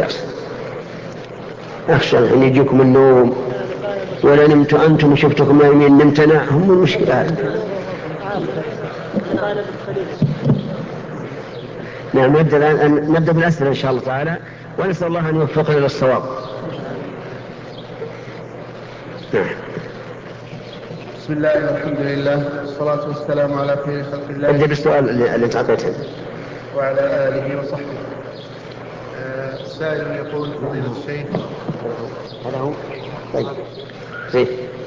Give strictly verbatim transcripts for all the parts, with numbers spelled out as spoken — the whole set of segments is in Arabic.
الدرس. أخشى أن يجيكم النوم ولا نمت أنتم وشفتكم نايمين نمت أنا، هم المشكلة. نعم، نبدأ الآن، نبدأ بالأسئلة إن شاء الله تعالى، ونسأل الله أن يوفقنا للصواب. نعم. بسم الله والحمد لله والصلاة والسلام على خير خلق الله. ابدأ بالسؤال اللي تعطيته. وعلى آله وصحبه. آه سائل يقول فضيلة الشيخ. هذا هو. طيب. زين.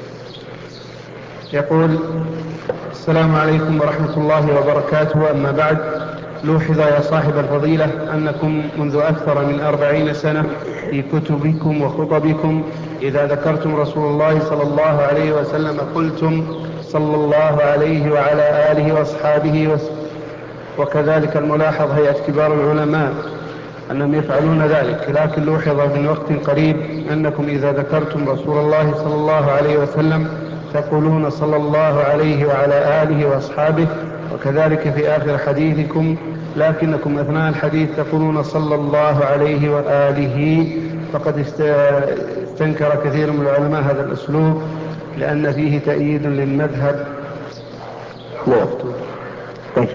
يقول: السلام عليكم ورحمة الله وبركاته. أما بعد، لوحظ يا صاحب الفضيلة أنكم منذ أكثر من أربعين سنة في كتبكم وخطبكم إذا ذكرتم رسول الله صلى الله عليه وسلم قلتم صلى الله عليه وعلى آله وأصحابه وسلم. وكذلك الملاحظ هيئة كبار العلماء أنهم يفعلون ذلك، لكن لوحظ من وقت قريب أنكم إذا ذكرتم رسول الله صلى الله عليه وسلم تقولون صلى الله عليه وعلى آله وأصحابه، وكذلك في آخر حديثكم، لكنكم أثناء الحديث تقولون صلى الله عليه وآله. فقد استنكر كثير من العلماء هذا الأسلوب لأن فيه تأييد للمذهب. نعم. طيب.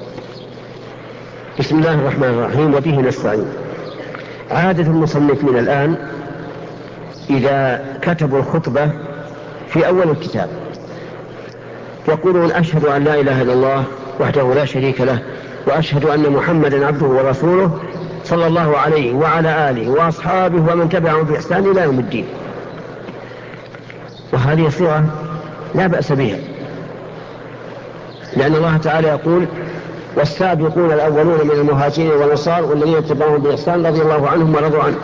بسم الله الرحمن الرحيم، وبه نستعين. عادة المصنفين الآن إذا كتبوا الخطبة في أول الكتاب يقولون: أشهد أن لا إله إلا الله وحده لا شريك له، وأشهد أن محمدا عبده ورسوله صلى الله عليه وعلى آله وأصحابه ومن تبعهم بإحسان إلى يوم الدين. وهذه صيغة لا بأس بها، لأن الله تعالى يقول: والسابقون الأولون من المهاجرين والأنصار والذين اتبعوهم بإحسان رضي الله عنهم ورضوا عنه.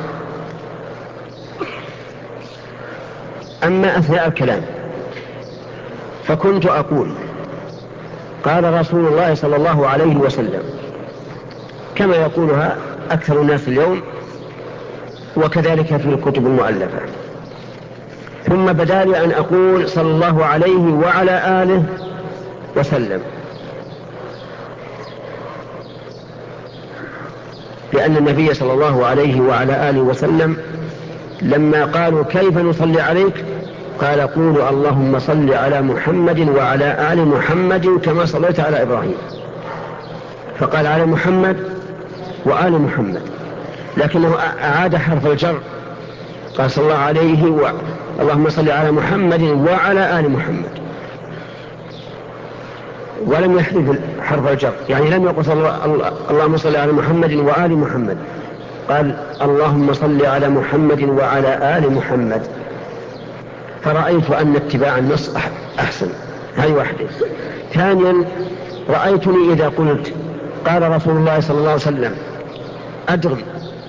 أما أثناء الكلام فكنت أقول: قال رسول الله صلى الله عليه وسلم، كما يقولها أكثر الناس اليوم، وكذلك في الكتب المؤلفة. ثم بدا لي أن أقول صلى الله عليه وعلى آله وسلم، لأن النبي صلى الله عليه وعلى آله وسلم لما قالوا: كيف نصلي عليك؟ قال: قولوا اللهم صل على محمد وعلى آل محمد كما صليت على إبراهيم. فقال على محمد وآل محمد، لكنه أعاد حرف الجر، قال صلى الله عليه و... اللهم صل على محمد وعلى آل محمد، ولم يحذف حرف الجر، يعني لم يقل صلى الله... اللهم صل على محمد وآل محمد، قال اللهم صل على محمد وعلى آل محمد. فرأيت أن اتباع النص أحسن. هذه واحدة. ثانيا، رأيتني إذا قلت قال رسول الله صلى الله عليه وسلم أدرم،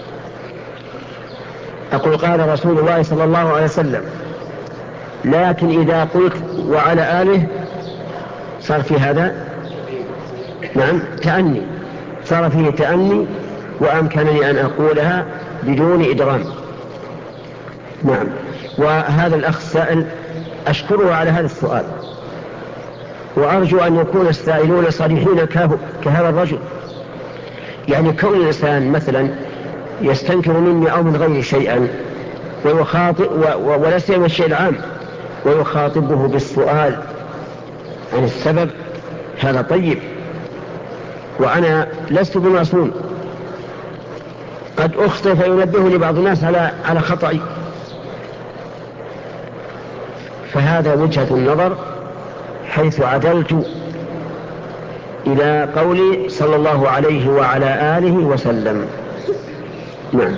أقول قال رسول الله صلى الله عليه وسلم، لكن إذا قلت وعلى آله صار في هذا نعم تأني، صار فيه تأني، وأمكنني أن أقولها بدون إدغام. نعم. وهذا الأخ السائل أشكره على هذا السؤال، وأرجو أن يكون السائلون صريحين كهذا الرجل. يعني كون الإنسان مثلا يستنكر مني أو من غير شيئا ويخاطب ولا سيما الشيء العام ويخاطبه بالسؤال عن السبب، هذا طيب. وأنا لست بمعصوم، قد أخطئ فينبهني بعض الناس على على خطئي، فهذا وجهة النظر حيث عدلت إلى قولي صلى الله عليه وعلى آله وسلم. نعم.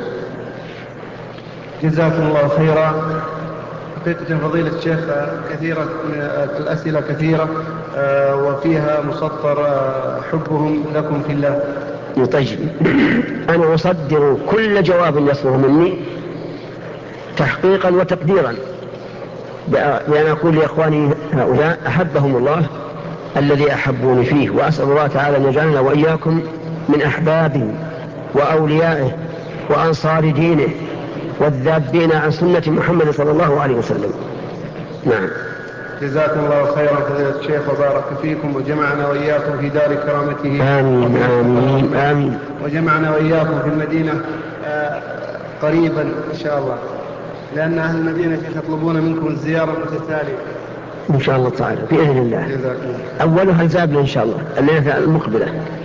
جزاكم الله خيرا. حقيقة فضيلة الشيخ كثيرة الأسئلة كثيرة وفيها مسطر حبهم لكم في الله. طيب، أنا أصدر كل جواب يصدر مني تحقيقا وتقديرا، بأن أقول لإخواني هؤلاء أحبهم الله الذي أحبوني فيه، وأسأل الله تعالى أن يجعلنا وإياكم من أحبابه وأوليائه وأنصار دينه والذابين عن سنة محمد صلى الله عليه وسلم. نعم. جزاكم الله خيرا فضيلة الشيخ وبارك فيكم، وجمعنا وإياكم في دار كرامته. آمين آمين آمين. وجمعنا وإياكم في المدينة قريبا إن شاء الله، لأن أهل المدينة يطلبون منكم الزيارة المتتالية إن شاء الله تعالى بإذن الله. أولها الزابلة إن شاء الله الليلة المقبلة.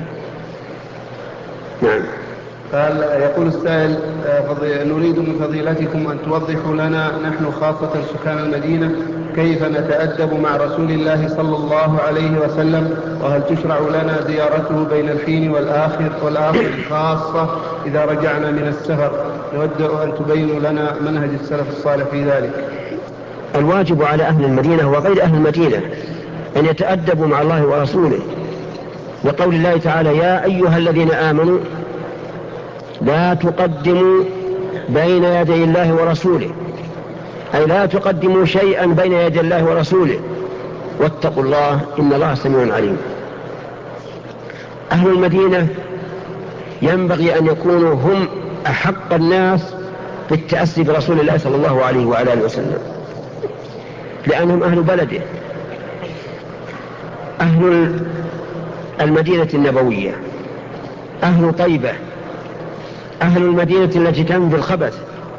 نعم. قال يقول السائل نريد من فضيلتكم أن توضحوا لنا نحن خاصة سكان المدينة كيف نتأدب مع رسول الله صلى الله عليه وسلم، وهل تشرع لنا زيارته بين الحين والآخر والآخر خاصة إذا رجعنا من السفر؟ نود أن تبينوا لنا منهج السلف الصالح في ذلك. الواجب على أهل المدينة وغير أهل المدينة أن يتأدبوا مع الله ورسوله، لقول الله تعالى يا أيها الذين آمنوا لا تقدموا بين يدي الله ورسوله، أي لا تقدموا شيئا بين يدي الله ورسوله، واتقوا الله إن الله سميع عليم. أهل المدينة ينبغي أن يكونوا هم أحق الناس بالتأسي برسول الله صلى الله عليه وعلى آله وسلم، لأنهم أهل بلده، أهل المدينة النبوية، أهل طيبة، أهل المدينة التي تنفي الخبث،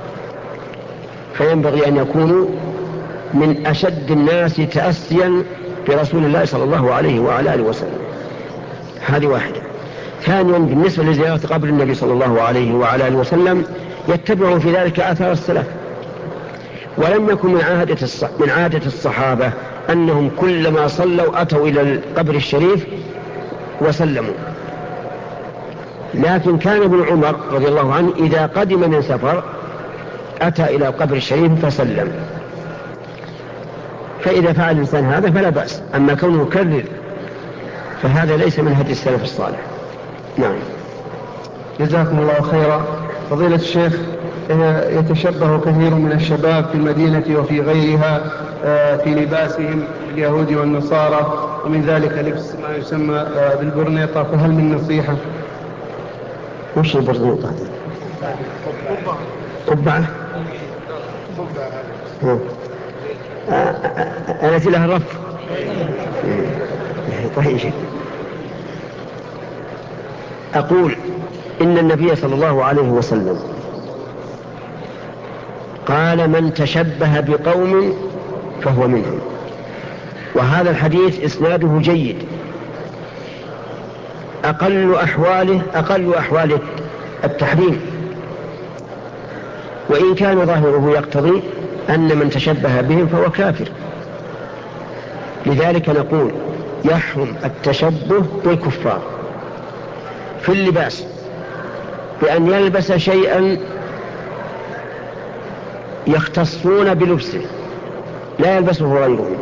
فينبغي أن يكونوا من أشد الناس تأسيا برسول الله صلى الله عليه وعلى آله وسلم. هذه واحدة. ثانيا بالنسبة لزيارة قبر النبي صلى الله عليه وعلى آله وسلم يتبعوا في ذلك آثار السلف، ولم يكن من عادة من عادة الصحابة أنهم كلما صلوا أتوا إلى القبر الشريف وسلموا، لكن كان ابن عمر رضي الله عنه إذا قدم من سفر أتى إلى القبر الشريف فسلم، فإذا فعل الإنسان هذا فلا بأس، أما كونه يكرر فهذا ليس من هدي السلف الصالح. نعم. جزاكم الله خيرا. فضيلة الشيخ، يتشبه كثير من الشباب في المدينة وفي غيرها في لباسهم اليهود والنصارى، ومن ذلك لبس ما يسمى بالبرنيطة، فهل من نصيحة؟ وش البرنيطة؟ قبعة. التي لها رف. طيب. أقول إن النبي صلى الله عليه وسلم قال من تشبه بقوم فهو منهم، وهذا الحديث إسناده جيد. أقل أحواله أقل أحوال التحريم، وإن كان ظاهره يقتضي أن من تشبه بهم فهو كافر. لذلك نقول يحرم التشبه بالكفار في اللباس بأن يلبس شيئا يختصون بلبسه لا يلبسه غيرهم،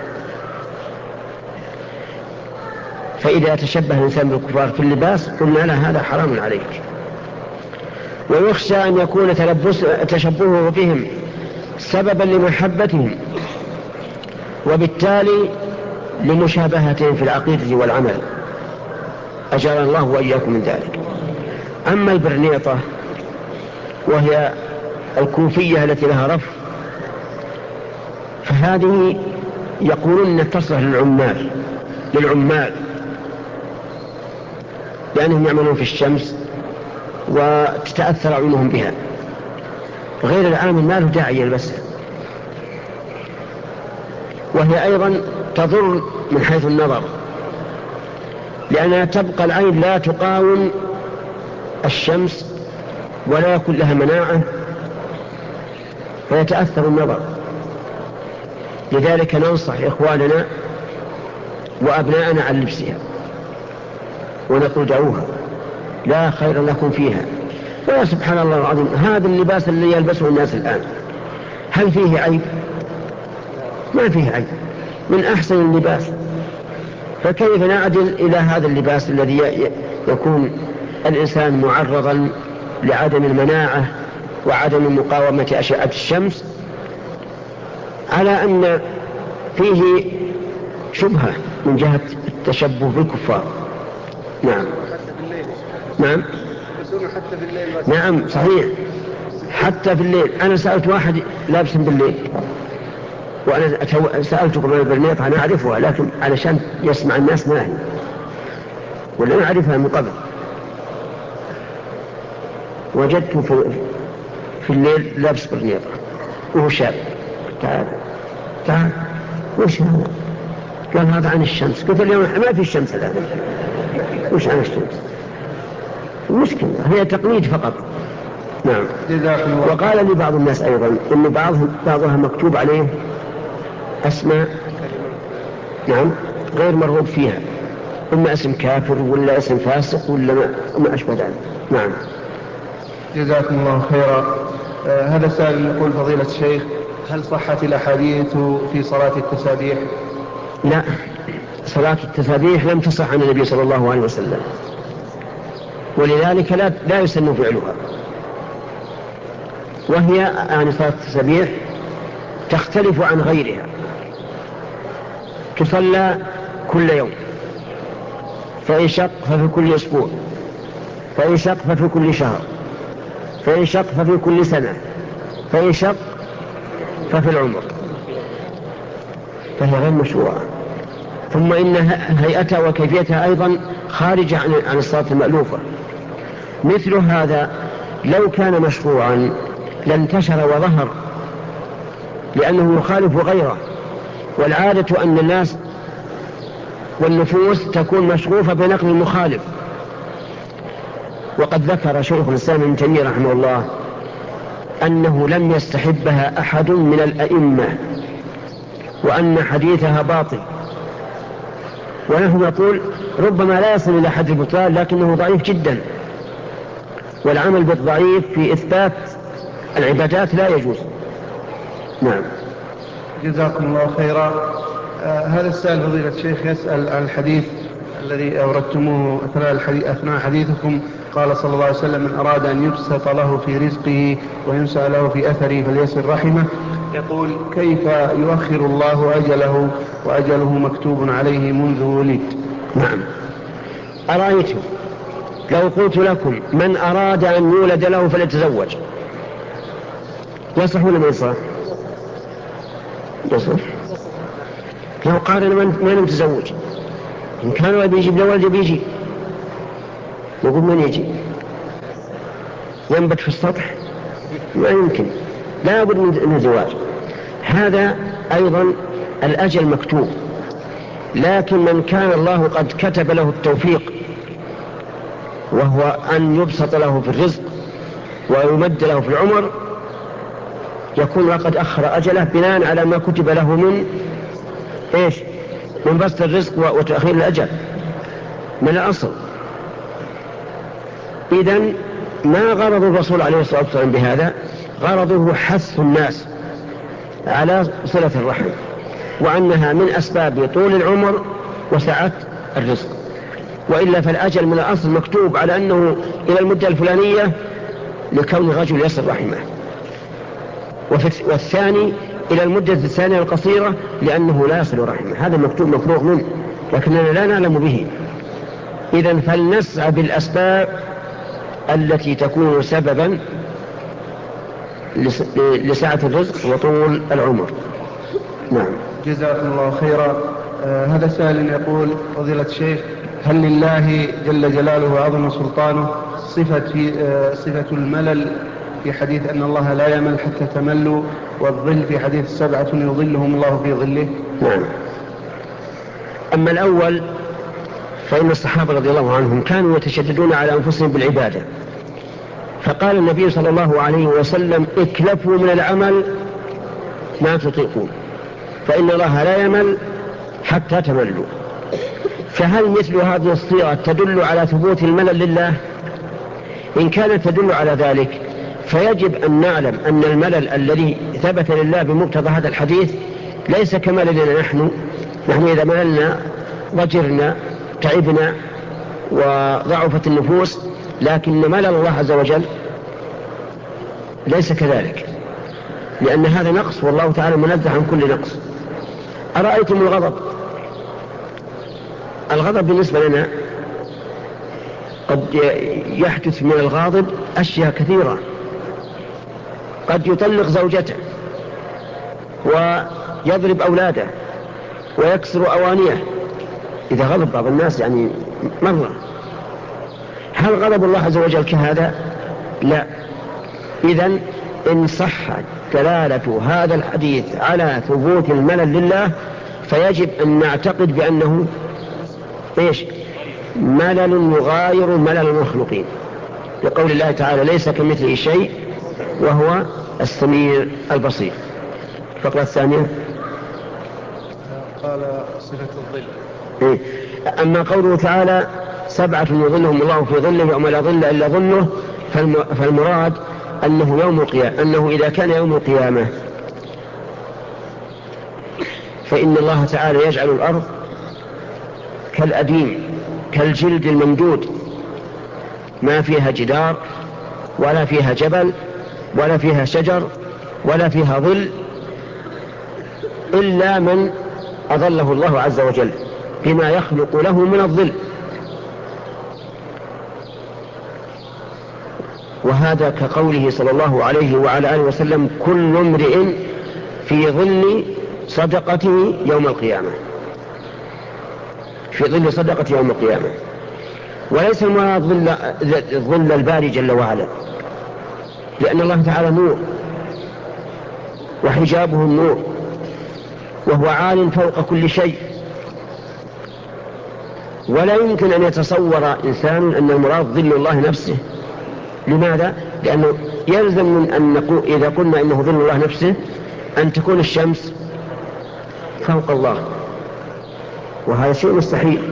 فإذا تشبه الإنسان بالكفار في اللباس قلنا له هذا حرام عليك. ويخشى أن يكون تشبهه بهم سببا لمحبتهم وبالتالي لمشابهتهم في العقيدة والعمل، أجعلنا الله وإياكم من ذلك. أما البرنيطة وهي الكوفية التي لها رف فهذه يقولون تصلح للعمال للعمال لأنهم يعملون في الشمس وتتأثر عيونهم بها، غير العامل ما له داعي يلبسها. وهي أيضا تضر من حيث النظر، لأنها تبقى العين لا تقاوم الشمس ولا يكون لها مناعة فيتأثر النظر. لذلك ننصح إخواننا وأبناءنا عن لبسها ونقول دعوها لا خير لكم فيها. ويا سبحان الله العظيم، هذا اللباس اللي يلبسه الناس الآن هل فيه عيب؟ ما فيه عيب، من أحسن اللباس. فكيف نعدل إلى هذا اللباس الذي يكون الإنسان معرضا لعدم المناعة وعدم مقاومة أشعة الشمس، على أن فيه شبهة من جهة التشبه بالكفار. نعم. نعم. نعم صحيح، حتى في الليل. أنا سألت واحد لابس بالليل، وأنا سألتكم عن البرنيطة أنا أعرفها، لكن علشان يسمع الناس ما هي، ولا أعرفها من قبل. وجدت في في الليل لابس برنيطة وهو شاب. تعال تعال وش هذا؟ قال هذا عن الشمس. قلت اليوم ما في الشمس الآن. وش عن الشمس؟ مشكلة هي تقليد فقط. نعم. وقال لي بعض الناس أيضا إن بعضهم بعضها مكتوب عليه أسماء نعم غير مرغوب فيها، إما اسم كافر ولا اسم فاسق ولا ما أشبه ذلك. نعم. جزاكم الله خيرا. آه هذا سائل يقول فضيلة الشيخ هل صحت الأحاديث في صلاة التسابيح؟ لا، صلاة التسابيح لم تصح عن النبي صلى الله عليه وسلم، ولذلك لا, لا يسن فعلها. وهي يعني صلاة التسابيح تختلف عن غيرها، تصلى كل يوم، فإن شق ففي كل أسبوع، فإن شق ففي كل شهر، فإن شق ففي كل سنة، فإن شق ففي العمر، فهي غير مشروعة. ثم إن هيئتها وكيفيتها أيضا خارجة عن الصلاة المألوفة. مثل هذا لو كان مشروعا لانتشر وظهر، لأنه يخالف غيره، والعادة أن الناس والنفوس تكون مشغوفة بنقل المخالف. وقد ذكر شيخ الإسلام ابن تيمية رحمه الله أنه لم يستحبها أحد من الأئمة، وأن حديثها باطل. ونحن نقول ربما لا يصل إلى حد البطلان، لكنه ضعيف جدا، والعمل بالضعيف في إثبات العبادات لا يجوز. نعم. جزاكم الله خيرا. آه هذا السائل فضيلة الشيخ يسأل عن الحديث الذي أوردتموه أثناء, الحديث أثناء حديثكم. قال صلى الله عليه وسلم من أراد أن يبسط له في رزقه وينسى له في أثره فليصل رحمه. يقول كيف يؤخر الله أجله وأجله مكتوب عليه منذ ولد؟ نعم. أرأيتم لو قلت لكم من أراد أن يولد له فليتزوج، يصح ولا ما يصح؟ يصح. لو قال أنا من متزوج، إن كانوا بيجيب له ولد بيجي، نقول من يجي؟ ينبت في السطح؟ ما يمكن، لا بد من الزواج. هذا أيضا الأجل مكتوب، لكن من كان الله قد كتب له التوفيق، وهو أن يبسط له في الرزق ويمد له في العمر، يكون لقد أخر أجله بناء على ما كتب له من إيش؟ من بسط الرزق وتأخير الأجل من الأصل. إذن ما غرض الرسول عليه الصلاة والسلام بهذا؟ غرضه حث الناس على صلة الرحم، وأنها من أسباب طول العمر وسعة الرزق. وإلا فالأجل من الأصل مكتوب على أنه إلى المدة الفلانية لكون الرجل يصل رحمه، والثاني إلى المدة الثانية القصيرة لأنه لا يصل رحمه. هذا مكتوب مفروغ منه، لكننا لا نعلم به. إذن فلنسعى بالأسباب التي تكون سببا لسعة الرزق وطول العمر. نعم. جزاكم الله خيرا. آه هذا سائل يقول فضيلة الشيخ هل لله جل جلاله وعظم سلطانه صفة, في آه صفة الملل في حديث أن الله لا يمل حتى تملوا، والظل في حديث سبعة يظلهم الله في ظله؟ نعم. أما الأول فإن الصحابة رضي الله عنهم كانوا يتشددون على أنفسهم بالعبادة، فقال النبي صلى الله عليه وسلم اكلفوا من العمل ما تطيقون فإن الله لا يمل حتى تملوا. فهل مثل هذه الصيغة تدل على ثبوت الملل لله؟ إن كانت تدل على ذلك فيجب أن نعلم أن الملل الذي ثبت لله بمقتضى هذا الحديث ليس كمللنا نحن. نحن إذا مللنا ضجرنا تعبنا وضعفت النفوس، لكن ملل الله عز وجل ليس كذلك، لأن هذا نقص والله تعالى منزه عن كل نقص. أرأيتم الغضب؟ الغضب بالنسبة لنا قد يحدث من الغاضب أشياء كثيرة، قد يطلق زوجته ويضرب أولاده ويكسر أوانيه إذا غضب بعض الناس يعني مرة. هل غضب الله عز وجل كهذا؟ لا. إذن إن صح دلالة هذا الحديث على ثبوت الملل لله فيجب أن نعتقد بأنه إيش؟ ملل يغاير ملل المخلوقين، لقول الله تعالى ليس كمثله شيء وهو السميع البصير. الفقرة الثانية قال صفة الظل. إيه؟ أما قوله تعالى سبعة يظلهم الله في ظله يوم لا ظل إلا ظله، فالمراد أنه يوم القيامة، أنه إذا كان يوم القيامة فإن الله تعالى يجعل الأرض كالأديم كالجلد الممدود، ما فيها جدار ولا فيها جبل ولا فيها شجر ولا فيها ظل إلا من أظله الله عز وجل بما يخلق له من الظل. وهذا كقوله صلى الله عليه وعلى آله وسلم كل امرئ في ظل صدقته يوم القيامة، في ظل صدقة يوم القيامة. وليس المراد ظل, ظل الباري جل وعلا، لأن الله تعالى نور وحجابه النور وهو عال فوق كل شيء، ولا يمكن أن يتصور إنسان أن المراد ظل الله نفسه. لماذا؟ لأنه يلزم من أن نقول إذا قلنا إنه ظل الله نفسه أن تكون الشمس فوق الله، وهذا شيء مستحيل.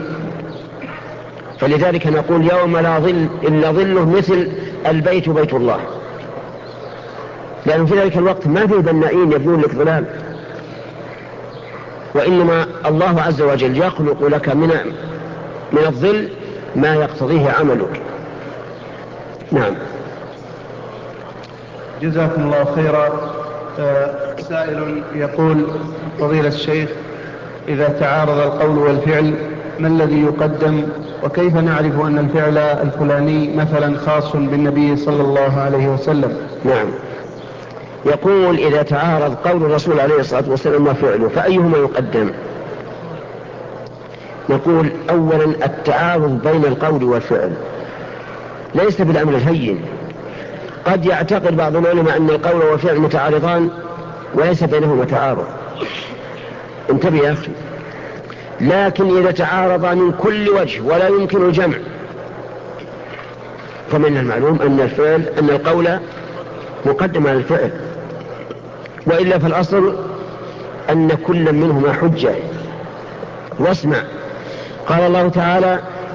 فلذلك نقول يوم لا ظل إلا ظله مثل البيت بيت الله، لأنه في ذلك الوقت ما في بنائين يبنون لك ظلال، وإنما الله عز وجل يخلق لك من من الظل ما يقتضيه عملك. نعم. جزاكم الله خيرا. سائل يقول فضيلة الشيخ إذا تعارض القول والفعل ما الذي يقدم، وكيف نعرف أن الفعل الفلاني مثلا خاص بالنبي صلى الله عليه وسلم؟ نعم. يقول إذا تعارض قول الرسول عليه الصلاة والسلام وفعله فأيهما يقدم؟ نقول أولا التعارض بين القول والفعل ليس بالأمر الهين. قد يعتقد بعض العلماء أن القول والفعل متعارضان وليس بينهما تعارض، انتبه يا أخي. لكن إذا تعارضا من كل وجه ولا يمكن الجمع فمن المعلوم أن الفعل أن القول مقدم على الفعل، وإلا فالأصل أن كل منهما حجة. واسمع قال الله تعالى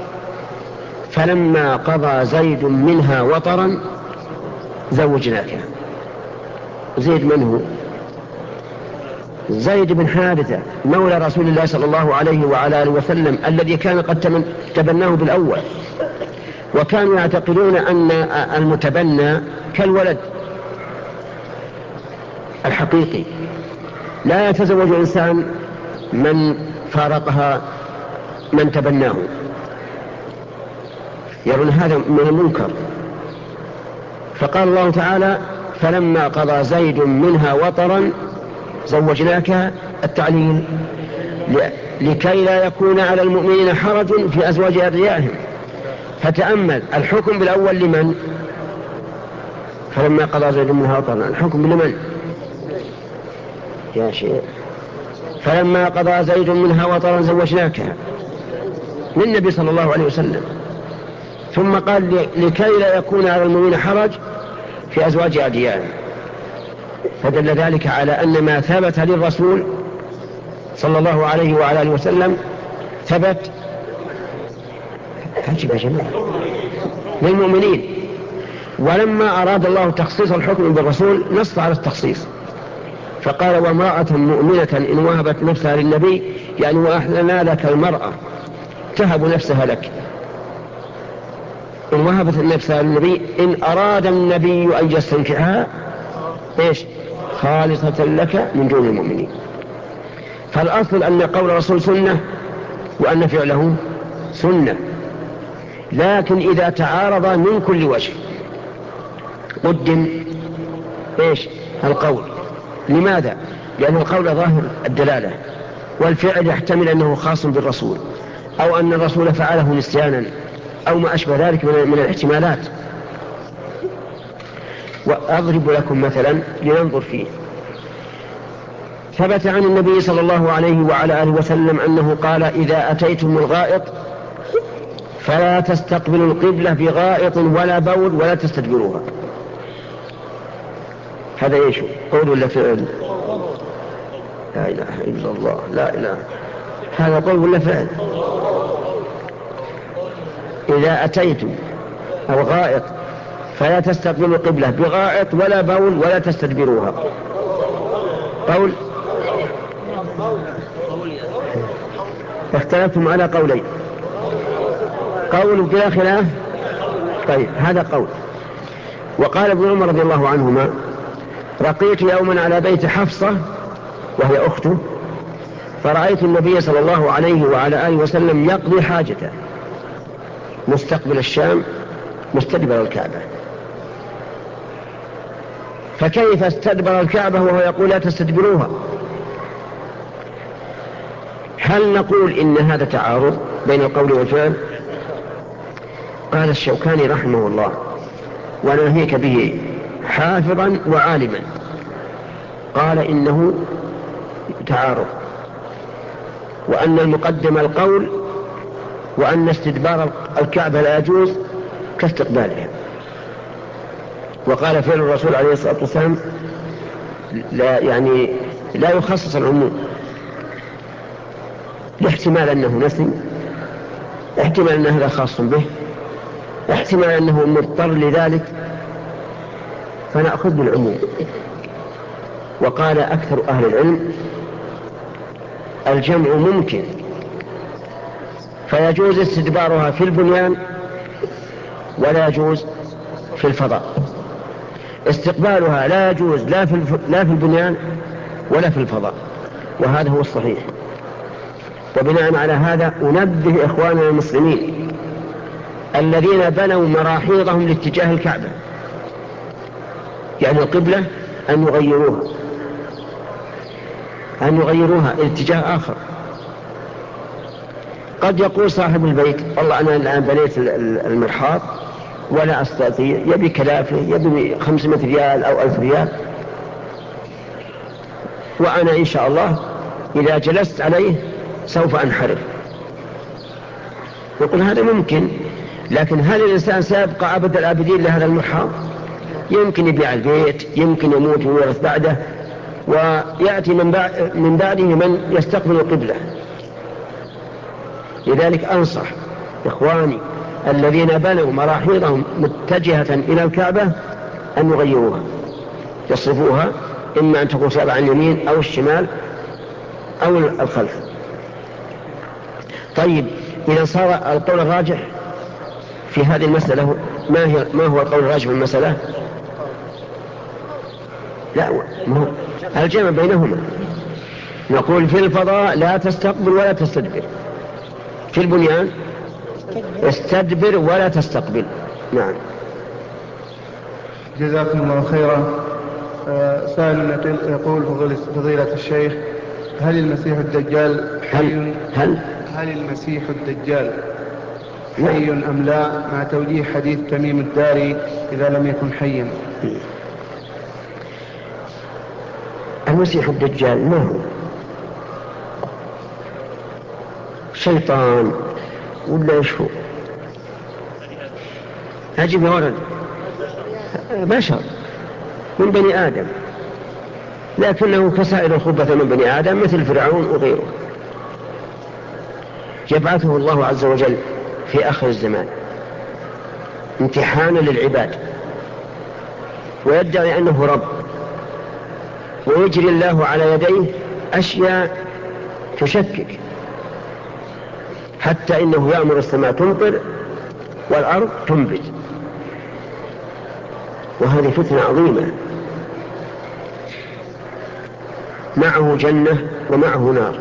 فلما قضى زيد منها وطرا زوجناك. زيد من هو؟ زيد بن حارثة مولى رسول الله صلى الله عليه وعلى آله وسلم الذي كان قد تبناه بالأول، وكانوا يعتقدون أن المتبنى كالولد الحقيقي، لا يتزوج إنسان من فارقها من تبناه، يرون هذا من المنكر. فقال الله تعالى فلما قضى زيد منها وطرا زوجناك، التعليل لكي لا يكون على المؤمنين حرج في أزواج أدعيائهم. فتأمل الحكم بالأول لمن؟ فلما قضى زيد منها وطرا الحكم لمن يا شيء؟ فلما قضى زيد منها وطرا زوجناك للنبي صلى الله عليه وسلم، ثم قال لكي لا يكون على المؤمنين حرج في أزواج أدعيائهم. فدل ذلك على أن ما ثبت للرسول صلى الله عليه وعلى آله وسلم ثبت للمؤمنين. ولما أراد الله تخصيص الحكم بالرسول نص على التخصيص فقال وامرأة مؤمنة إن وهبت نفسها للنبي، يعني وأحلنا لك المرأة تهب نفسها لك، إن وهبت نفسها للنبي إن أراد النبي أن يستنكحها إيش خالصة لك من دون المؤمنين. فالأصل أن قول الرسول سنة وأن فعله سنة، لكن إذا تعارض من كل وجه قدم إيش القول. لماذا؟ لأن القول ظاهر الدلالة، والفعل يحتمل أنه خاص بالرسول أو أن الرسول فعله نسيانا أو ما أشبه ذلك من الاحتمالات. وأضرب لكم مثلا لننظر فيه. ثبت عن النبي صلى الله عليه وعلى آله وسلم أنه قال: إذا أتيتم الغائط فلا تستقبلوا القبلة بغائط ولا بول ولا تستدبروها. هذا ايش؟ قول ولا فعل؟ لا إله إلا الله، لا إله. هذا قول ولا فعل؟ إذا أتيتم الغائط فلا تستقبلوا القبلة بغائط ولا بول ولا تستدبروها. قول. اختلفتم على قولين، قول بلا خلاف. طيب هذا قول. وقال ابن عمر رضي الله عنهما: رقيت يوما على بيت حفصة وهي أخته، فرأيت النبي صلى الله عليه وعلى آله وسلم يقضي حاجته مستقبل الشام مستدبر الكعبة. فكيف استدبر الكعبة وهو يقول لا تستدبروها؟ هل نقول إن هذا تعارض بين القول والفعل؟ قال الشوكاني رحمه الله: وناهيك به حافظا وعالما، قال إنه تعارض، وأن المقدم القول، وأن استدبار الكعبة لا يجوز كاستقبالها. وقال فعل الرسول عليه الصلاة والسلام لا يعني لا يخصص العموم، لاحتمال أنه نسي، احتمال أن هذا خاص به، احتمال أنه مضطر لذلك، فنأخذ بالعموم. وقال أكثر أهل العلم: الجمع ممكن، فيجوز استدبارها في البنيان ولا يجوز في الفضاء. استقبالها لا يجوز لا في, الف... لا في البنيان ولا في الفضاء، وهذا هو الصحيح. وبناء على هذا أنبه إخواننا المسلمين الذين بنوا مراحيضهم لاتجاه الكعبة، يعني القبلة، أن يغيروها أن يغيروها اتجاه آخر. قد يقول صاحب البيت: والله أنا الآن بنيت المرحاض ولا أستطيع، يبي كلافه، يبي خمسمائة ريال أو ألف ريال، وأنا إن شاء الله إذا جلست عليه سوف أنحرف. يقول هذا ممكن، لكن هل الإنسان سيبقى أبد الآبدين لهذا المرحاض؟ يمكن يبيع البيت، يمكن يموت ويورث بعده، ويأتي من بعده من يستقبل القبلة. لذلك أنصح إخواني الذين بنوا مراحيضهم متجهة إلى الكعبة أن يغيروها، يصرفوها، إما أن تكون شابعة عن اليمين أو الشمال أو الخلف. طيب إذا صار القول الراجح في هذه المسألة، ما, هي ما هو القول الراجح في المسألة؟ لا، ما هو الجمع بينهما. نقول في الفضاء لا تستقبل ولا تستدبر، في البنيان استدبر ولا تستقبل. نعم. جزاكم الله خيرا. سائل يقول: فضيلة الشيخ، هل المسيح الدجال حي؟ هل هل المسيح الدجال حي أم لا، مع توجيه حديث تميم الداري إذا لم يكن حيا؟ المسيح الدجال ما هو؟ شيطان ولا ايش هو؟ أجب يا ولد، بشر من بني آدم، لكنه كسائر الخبث من بني آدم، مثل فرعون وغيره. يبعثه الله عز وجل في آخر الزمان امتحانا للعباد، ويدعي أنه رب، ويجري الله على يديه أشياء تشكك، حتى إنه يأمر السماء تمطر والأرض تنبت. وهذه فتنة عظيمة. معه جنة ومعه نار.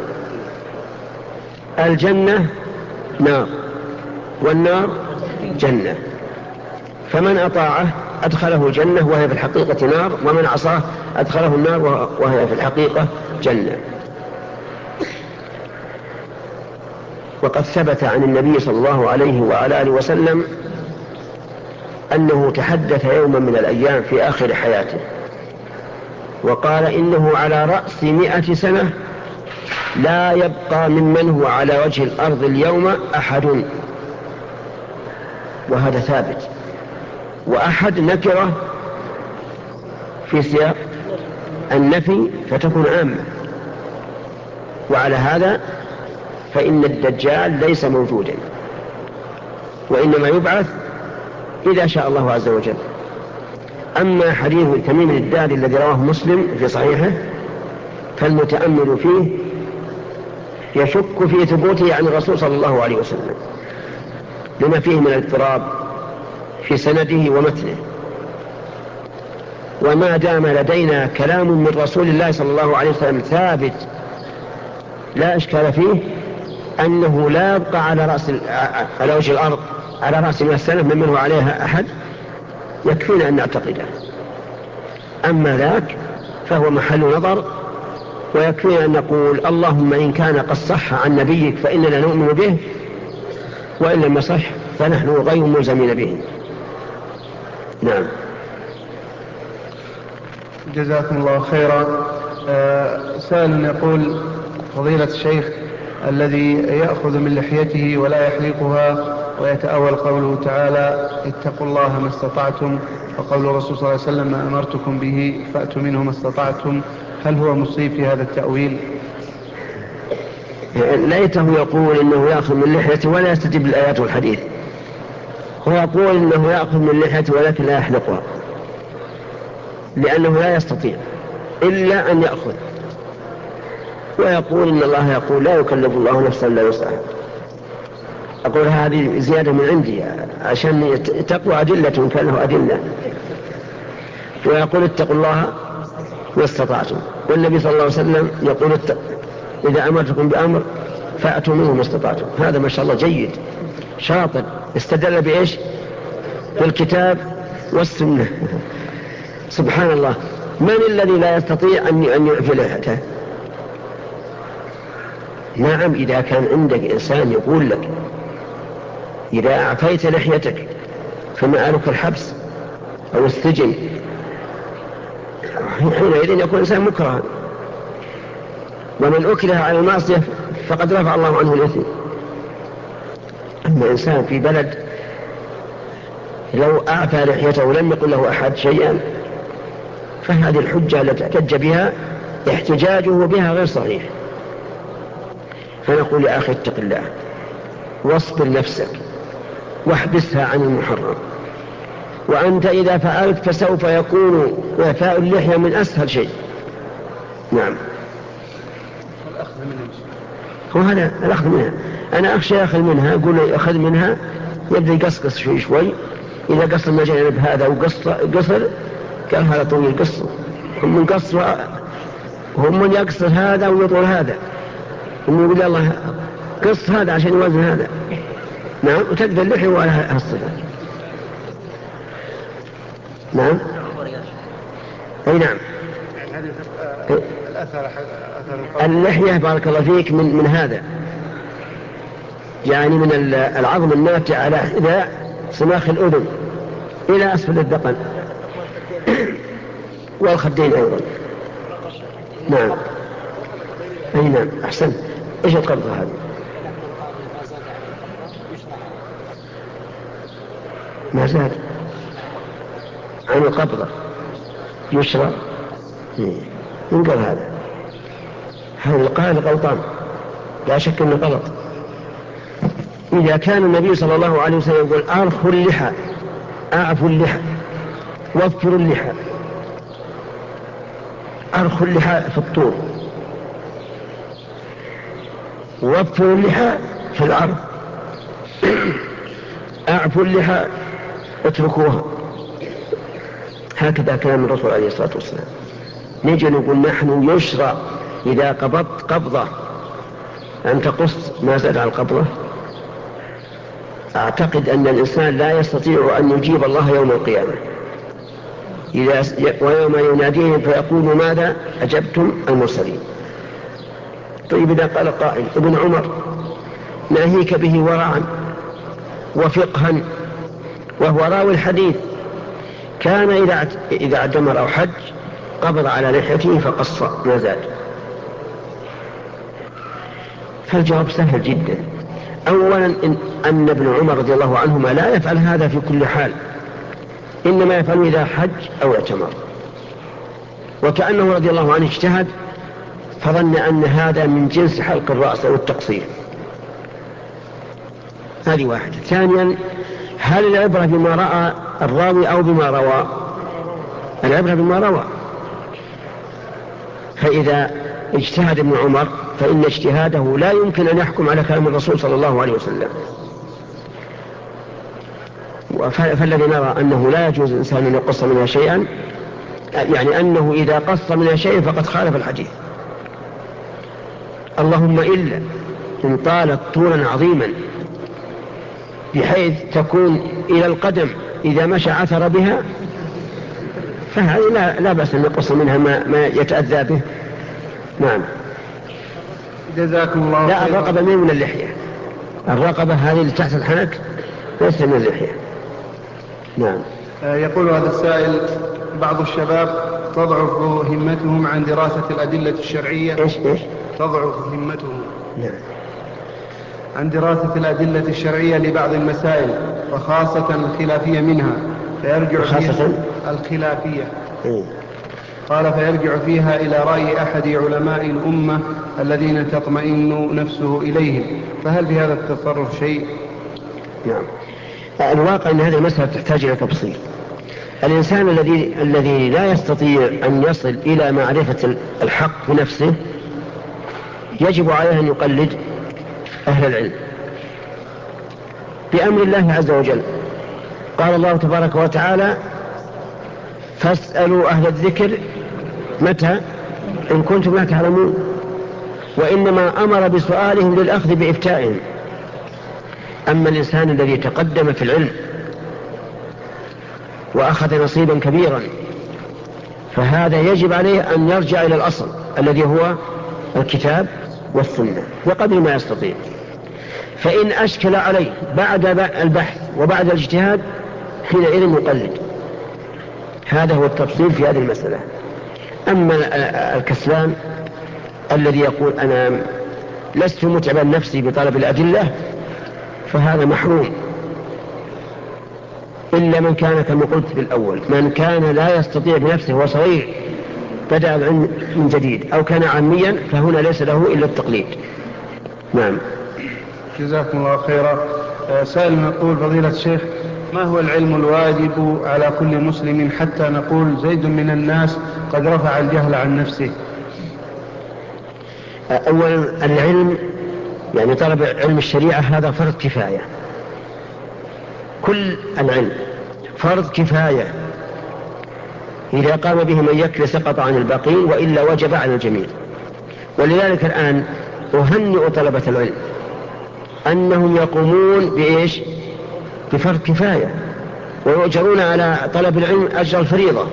الجنة نار والنار جنة، فمن أطاعه أدخله الجنة وهي في الحقيقة نار، ومن عصاه أدخله النار وهي في الحقيقة جنة. وقد ثبت عن النبي صلى الله عليه وعلى آله وسلم أنه تحدث يوما من الأيام في آخر حياته وقال إنه على رأس مئة سنة لا يبقى ممن هو على وجه الأرض اليوم أحد، وهذا ثابت. وأحد نكرة في سياق النفي فتكون عامة، وعلى هذا فإن الدجال ليس موجودا، وإنما يبعث إذا شاء الله عز وجل. أما حديث تميم الداري الذي رواه مسلم في صحيحه فالمتأمل فيه يشك في ثبوته عن الرسول صلى الله عليه وسلم لما فيه من الاضطراب في سنده ومتنه. وما دام لدينا كلام من رسول الله صلى الله عليه وسلم ثابت لا إشكال فيه أنه لا يبقى على رأس على وجه الأرض على رأس من السنة ممن هو عليها أحد، يكفينا أن نعتقده. أما ذاك فهو محل نظر، ويكفينا أن نقول اللهم إن كان قد صح عن نبيك فإننا نؤمن به، وإن لم يصح فنحن غير ملزمين به. نعم. جزاكم الله خيرا. آه سائل يقول: فضيلة الشيخ، الذي يأخذ من لحيته ولا يحلقها ويتأول قوله تعالى اتقوا الله ما استطعتم، وقول الرسول صلى الله عليه وسلم ما أمرتكم به فأتوا منه ما استطعتم، هل هو مصيب في هذا التأويل؟ ليته يقول إنه يأخذ من لحيته ولا يستجيب للآيات والحديث. هو يقول إنه يأخذ من لحيته ولكن لا يحلقها، لأنه لا يستطيع إلا أن يأخذ، ويقول إن الله يقول لا يكلف الله نفسا إلا وسعها. أقول هذه زيادة من عندي عشان تقوى أدلة كان له أدلة. ويقول اتقوا الله ما استطعتم، والنبي صلى الله عليه وسلم يقول إذا أمرتكم بأمر فأتوا منه ما استطعتم. هذا ما شاء الله جيد شاطر، استدل بإيش؟ بالكتاب والسنة. سبحان الله. من الذي لا يستطيع أن يعفي لحيته؟ نعم، إذا كان عندك إنسان يقول لك إذا أعفيت لحيتك فمآلك الحبس أو السجن، حينئذ يكون إنسان مكرها، ومن أكره على المعصية فقد رفع الله عنه الإثم. أما إنسان في بلد لو أعفى لحيته ولم يقل له أحد شيئا فهذه الحجة التي احتج بها احتجاجه بها غير صحيح. فنقول يا أخي اتق الله واصبر نفسك واحبسها عن المحرم، وأنت إذا فعلت فسوف يكون إعفاء اللحية من أسهل شيء. نعم. وهذا الأخذ منها، أنا أخشى أخذ منها، أقول له أخذ منها يبدأ يقصقص شوي شوي، إذا قصر ما جانب هذا وقصر قال هذا طول القصر، هم من قصر هم من يقصر هذا ويطول هذا، هم يقول الله قص هذا عشان يوازن هذا. نعم. وتقدر اللحية ولا هالصفة. نعم. أي نعم. اللحية بارك الله فيك من, من هذا يعني من العظم الناتج على إذا سماخ الأذن إلى أسفل الذقن والخدين أيضا. نعم. أي نعم. أحسن. إيش القبضة هذه؟ ما زال عن القبضة يشرى ينقل هذا هذا القائل غلطان لا شك أنه غلط. إذا كان النبي صلى الله عليه وسلم يقول أرخوا اللحى أعفوا اللحى وفروا اللحى، أرخوا اللحى في الطول وفروا اللحى في العرض، أعفوا اللحى اتركوها. هكذا كلام الرسول عليه الصلاة والسلام. نجي نقول نحن يشرع إذا قبضت قبضة أن تقص ما زاد على القبضة. أعتقد أن الإنسان لا يستطيع أن يجيب الله يوم القيامة إذا ويوم يناديهم فيقول ماذا أجبتم المرسلين. طيب إذا قال قائل ابن عمر ناهيك به ورعا وفقها وهو راوي الحديث كان إذا إذا اعتمر أو حج قبض على لحيته فقص ما زاد. فالجواب سهل جدا. أولا إن, أن ابن عمر رضي الله عنهما لا يفعل هذا في كل حال، إنما يفعل إذا حج أو اعتمر، وكأنه رضي الله عنه اجتهد فظن أن هذا من جنس حلق الرأس أو التقصير. هذه واحدة. ثانيا، هل العبرة بما رأى الراوي أو بما روى؟ العبرة بما روى. فإذا اجتهد ابن عمر فإن اجتهاده لا يمكن أن يحكم على كلام الرسول صلى الله عليه وسلم. فالذي نرى أنه لا يجوز الإنسان أن يقص منها شيئا، يعني أنه إذا قص منها شيئا فقد خالف الحديث. اللهم إلا إن طالت طولا عظيما بحيث تكون إلى القدم إذا مشى عثر بها، فهذه لا, لا بأس أن يقص منها ما, ما يتأذى به. نعم. جزاكم الله. لا، الرقبة من, من اللحية. الرقبة هذه اللي تحت الحنك ليس من اللحية. نعم. يقول هذا السائل: بعض الشباب تضعف همتهم عن دراسة الأدلة الشرعية. إيش إيش؟ تضعف همتهم. نعم. عن دراسة الأدلة الشرعية لبعض المسائل وخاصة الخلافية منها، فيرجع خاصة الخلافية. إيه؟ قال فيرجع فيها إلى رأي أحد علماء الأمة الذين تطمئن نفسه إليهم، فهل بهذا التصرف شيء؟ نعم. الواقع أن هذه المسألة تحتاج إلى تفصيل. الإنسان الذي الذي لا يستطيع أن يصل إلى معرفة الحق بنفسه يجب عليه أن يقلد أهل العلم بأمر الله عز وجل. قال الله تبارك وتعالى: فاسألوا أهل الذكر متى إن كنتم لا تعلمون. وإنما أمر بسؤالهم للأخذ بإفتائهم. أما الإنسان الذي تقدم في العلم وأخذ نصيبا كبيرا فهذا يجب عليه أن يرجع إلى الأصل الذي هو الكتاب والسنة بقدر ما يستطيع. فإن أشكل عليه بعد البحث وبعد الاجتهاد حينئذ يقلد. هذا هو التفصيل في هذه المسألة. أما الكسلان الذي يقول أنا لست متعبا نفسي بطلب الأدلة فهذا محروم، إلا من كان كما قلت بالأول، من كان لا يستطيع بنفسه وصغير بدأ العلم من جديد، أو كان عاميا فهنا ليس له إلا التقليد. نعم. جزاكم الله خيرا. سائل يقول: فضيلة الشيخ، ما هو العلم الواجب على كل مسلم حتى نقول زيد من الناس قد رفع الجهل عن نفسه؟ أولا العلم يعني طلب علم الشريعة هذا فرض كفاية. كل العلم فرض كفاية، إذا قام به من يكفي سقط عن الباقين، وإلا وجب على الجميع. ولذلك الآن أهنئ طلبة العلم أنهم يقومون بإيش؟ بفرض كفاية، ويؤجرون على طلب العلم أجر الفريضة.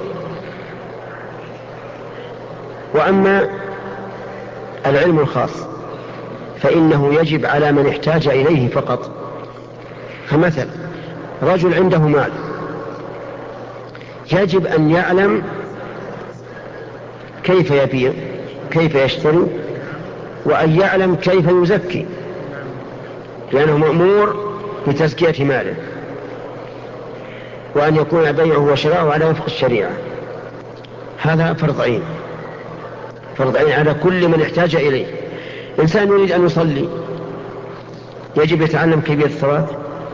وأما العلم الخاص فإنه يجب على من احتاج إليه فقط. فمثل رجل عنده مال يجب أن يعلم كيف يبيع، كيف يشتري، وأن يعلم كيف يزكي، لأنه مأمور بتزكية ماله، وأن يكون بيعه وشراءه على وفق الشريعة. هذا فرض عين، فرض عين على كل من احتاج إليه. إنسان يريد أن يصلي يجب يتعلم كيفية الصلاة.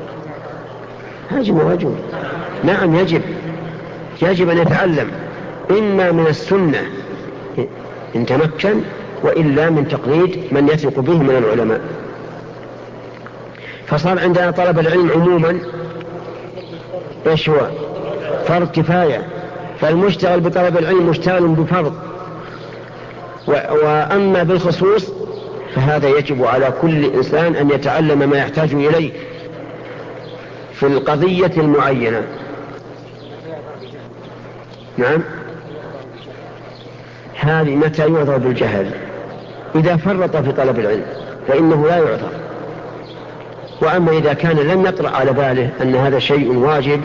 هاجم واجب. نعم يجب يجب أن يتعلم إما من السنة إن تمكن، وإلا من تقليد من يثق به من العلماء. فصار عندنا طلب العلم عموما إيش هو؟ فرض كفاية. فالمشتغل بطلب العلم مشتغل بفرض. وأما بالخصوص فهذا يجب على كل إنسان أن يتعلم ما يحتاج إليه في القضية المعينة. نعم. هذه متى يعذر بالجهل؟ إذا فرط في طلب العلم فإنه لا يعذر. وأما إذا كان لم يطرأ على باله أن هذا شيء واجب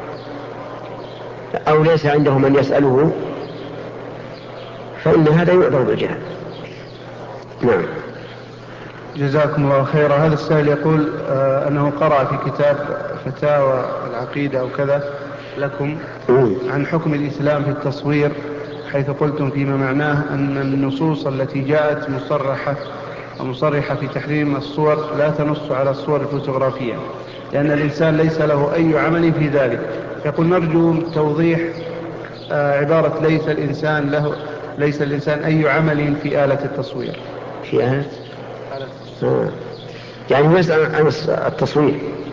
أو ليس عنده من يسأله فإن هذا يعذر بالجهل. نعم. جزاكم الله خيرا. هذا السائل يقول آه أنه قرأ في كتاب فتاوى العقيدة أو كذا لكم عن حكم الإسلام في التصوير، حيث قلتم فيما معناه أن النصوص التي جاءت مصرحة ومصرحة في تحريم الصور لا تنص على الصور الفوتوغرافية، لأن الإنسان ليس له أي عمل في ذلك. يقول نرجو توضيح آه عبارة ليس الإنسان له ليس الإنسان أي عمل في آلة التصوير. في آلة آه. يعني هو يسأل عن التصوير.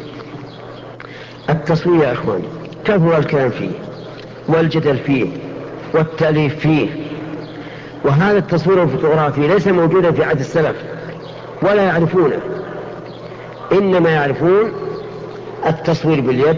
التصوير يا أخواني كثر الكلام فيه والجدل فيه والتأليف فيه، وهذا التصوير الفوتوغرافي ليس موجودا في عهد السلف ولا يعرفونه، إنما يعرفون التصوير باليد،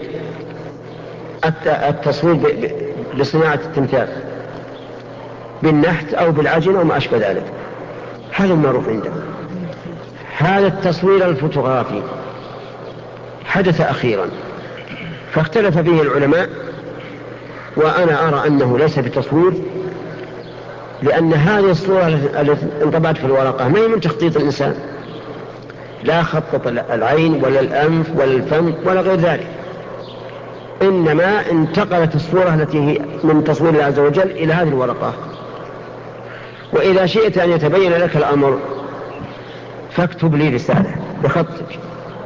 التصوير بصناعة التمثال بالنحت أو بالعجن أو ما أشبه ذلك، هذا المعروف عندهم. هذا التصوير الفوتوغرافي حدث أخيرا فاختلف به العلماء، وأنا أرى أنه ليس بتصوير، لأن هذه الصورة التي انطبعت في الورقة ما هي من تخطيط الإنسان، لا خطط العين ولا الأنف ولا الفم ولا غير ذلك، إنما انتقلت الصورة التي هي من تصوير الله عز وجل إلى هذه الورقة. وإذا شئت أن يتبين لك الأمر فاكتب لي رسالة بخطك،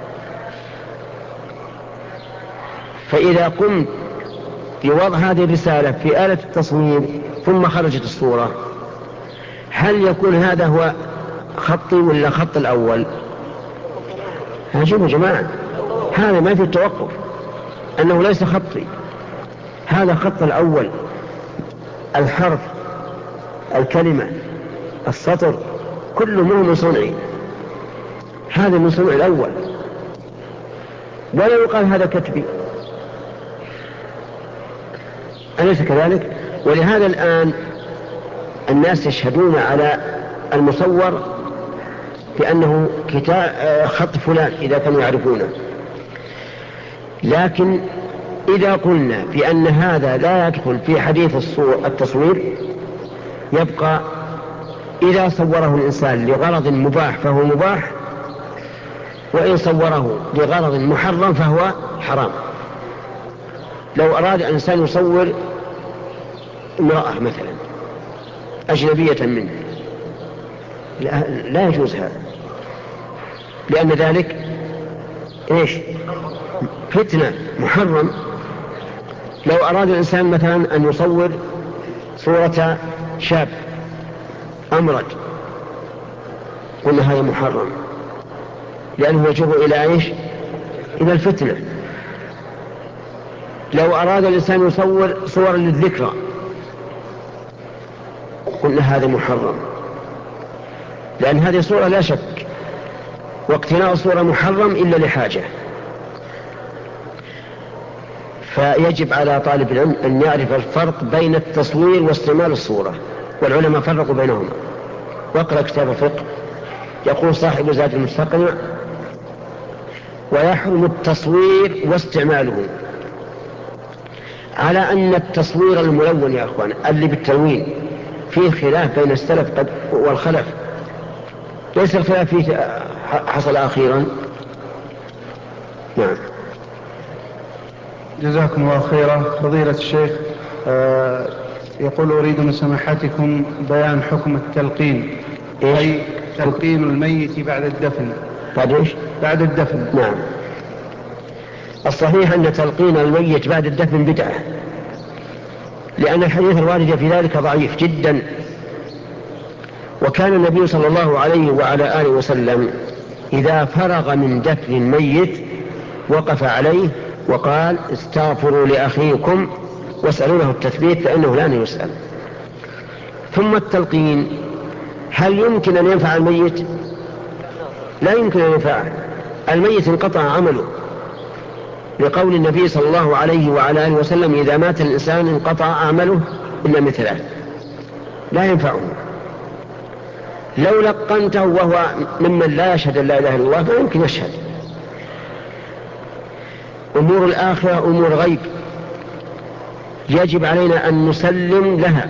فإذا قمت بوضع هذه الرسالة في آلة التصوير ثم خرجت الصورة، هل يكون هذا هو خطي ولا خط الأول؟ هاجموا جماعة، هذا ما في التوقف، أنه ليس خطي، هذا خط الأول، الحرف الكلمة السطر كله منه من صنعي، هذا من صنع الأول، ولا يقال هذا كتبي، أليس كذلك؟ ولهذا الآن الناس يشهدون على المصور بأنه كتاب خط فلان إذا كانوا يعرفونه، لكن إذا قلنا بأن هذا لا يدخل في حديث التصوير يبقى إذا صوره الإنسان لغرض مباح فهو مباح، وإن صوره لغرض محرم فهو حرام. لو أراد الإنسان يصور امرأة مثلا أجنبية منه لا, لا يجوز هذا، لأن ذلك إيش؟ فتنة، محرم. لو أراد الإنسان مثلا أن يصور صورة شاب أمرد قلنا هذا محرم، لأنه يجر إلى إيش؟ إلى الفتنة. لو أراد الإنسان يصور صورا للذكرى قلنا هذا محرم، لأن هذه صورة لا شك، واقتناء صورة محرم إلا لحاجة. فيجب على طالب العلم أن يعرف الفرق بين التصوير واستعمال الصورة، والعلماء فرقوا بينهما. واقرأ كتاب الفقه يقول صاحب زاد المستقنع ويحرم التصوير واستعماله، على أن التصوير الملون يا أخوان اللي بالتلوين فيه خلاف بين السلف قد والخلف، ليس الخلاف فيه حصل أخيرا. نعم. جزاكم الله خيرا. فضيلة الشيخ آه يقول أريد من سماحتكم بيان حكم التلقين، أي تلقين الميت بعد الدفن. بعد إيش؟ بعد الدفن. نعم. الصحيح أن تلقين الميت بعد الدفن بدعة، لأن الحديث الوارد في ذلك ضعيف جدا. وكان النبي صلى الله عليه وعلى آله وسلم إذا فرغ من دفن الميت وقف عليه وقال استغفروا لأخيكم واسألوا له التثبيت فإنه لا يسأل. ثم التلقين هل يمكن أن ينفع الميت؟ لا يمكن أن ينفعه، الميت انقطع عمله، لقول النبي صلى الله عليه وعلى آله وسلم إذا مات الإنسان انقطع عمله إلا من ثلاث، لا ينفعه. لو لقنته وهو ممن لا يشهد أن لا إله إلا الله فيمكن يشهد، أمور الآخرة أمور غيب يجب علينا أن نسلم لها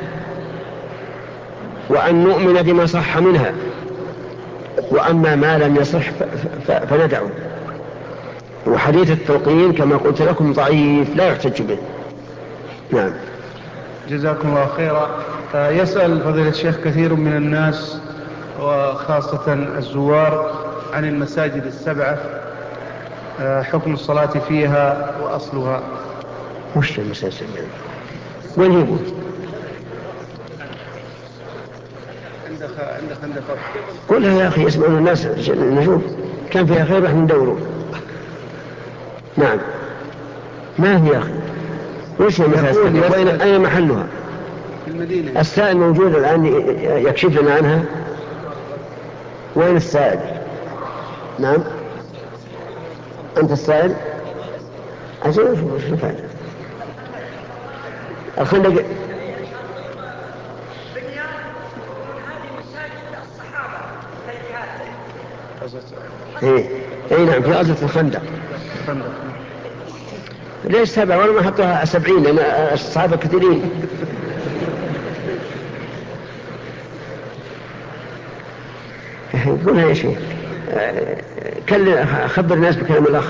وأن نؤمن بما صح منها، وأما ما لم يصح فندعه. وحديث التلقين كما قلت لكم ضعيف لا يحتج به. نعم. جزاكم الله خيرا. يسأل فضيلة الشيخ كثير من الناس وخاصة الزوار عن المساجد السبعة، حكم الصلاة فيها وأصلها. وش المساجد السبعة؟ وين يبون؟ عندك عندك عندك قلها يا أخي يسمعون الناس نشوف كان فيها خير نحن ندوره. نعم. ما هي يا أخي؟ وش المساجد؟ وين أين محلها؟ في المدينة. السائل موجود الآن يكشف لنا عنها. وين السائل؟ نعم. أنت السائل؟ عشان وش نفعل الخندق؟ ايه اي نعم في غزوة الخندق. ليش سبعة ولا ما حطوها سبعين لأن الصحابة كثيرين. قولها يا شيخ، خبر الناس بكلام الأخ.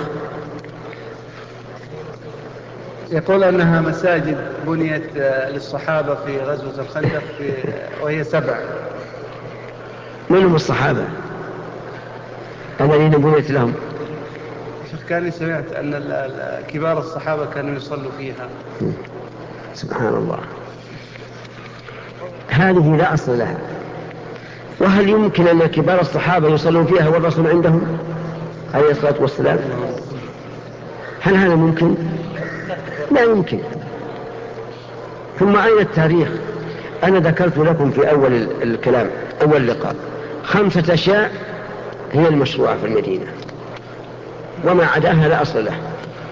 يقول أنها مساجد بنيت للصحابة في غزوة الخندق وهي سبع. من هم الصحابة الذين بنيت لهم؟ كان سمعت أن كبار الصحابة كانوا يصلوا فيها. سبحان الله، هذه لا أصل لها. وهل يمكن أن كبار الصحابة يصلون فيها والرسول عندهم عليه الصلاة والسلام؟ هل هذا ممكن؟ لا يمكن. ثم أين التاريخ؟ أنا ذكرت لكم في أول الكلام أول لقاء خمسة أشياء هي المشروعة في المدينة، وما عداها لا أصل له.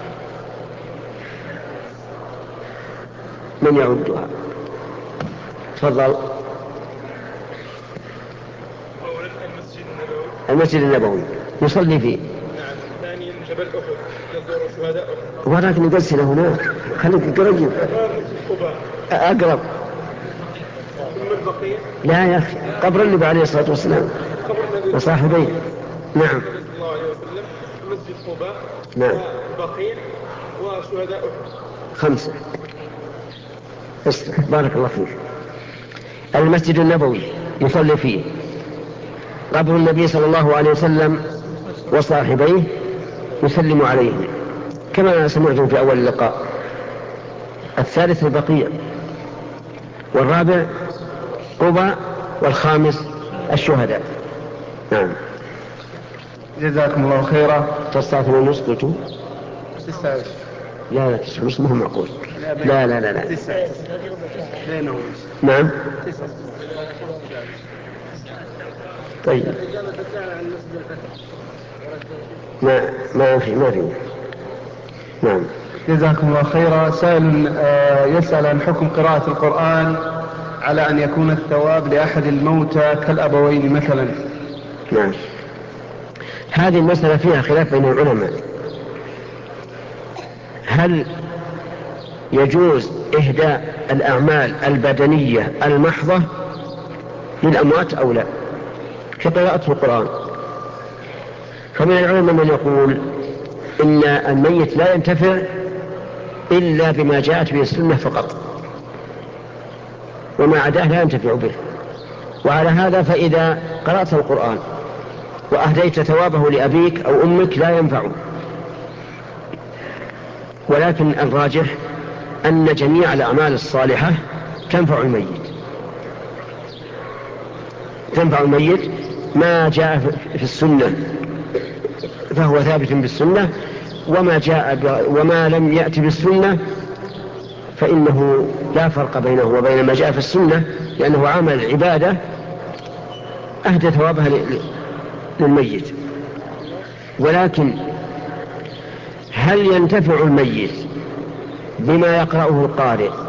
من يعدها؟ تفضل. المسجد النبوي يصلي فيه. نعم. ثانيا جبل أحد يزور شهداء أحد. وراك نقلسل هناك خليك قريب أقرب. ثم البقيع. لا يا أخي قبر النبي عليه الصلاة والسلام وصاحبيه. نعم. صلى الله عليه وسلم. مسجد قباء. نعم. والبقيع وشهداء أحد. خمسة. بارك الله فيك. المسجد النبوي يصلي فيه، قبر النبي صلى الله عليه وسلم وصاحبيه يسلم عليهم كما سمعتم في أول اللقاء. الثالث البقيع، والرابع قباء، والخامس الشهداء. نعم. جزاكم الله خيرا. تسعة ونص قلتم؟ تسعة. لا لا تسعة ونص ما هو معقول. لا لا لا لا. تسعة. بينهم. نعم. تسعة. طيب. ما ما في ما في. نعم. جزاكم الله خيرا. سائل يسأل عن حكم قراءة القرآن على أن يكون الثواب لأحد الموتى كالأبوين مثلا. نعم. هذه المسألة فيها خلاف بين العلماء، هل يجوز إهداء الأعمال البدنية المحضة للأموات أو لا كقراءة القرآن. فمن العلماء من يقول إن الميت لا ينتفع إلا بما جاءت به السنة فقط، وما عداه لا ينتفع به. وعلى هذا فإذا قرأت القرآن وأهديت ثوابه لأبيك أو أمك لا ينفعه. ولكن الراجح أن جميع الأعمال الصالحة تنفع الميت، تنفع الميت. ما جاء في السنة فهو ثابت بالسنة، وما جاء وما لم يأتي بالسنة فإنه لا فرق بينه وبين ما جاء في السنة، لأنه عمل عبادة أهدى ثوابها للميت. ولكن هل ينتفع الميت بما يقرأه القارئ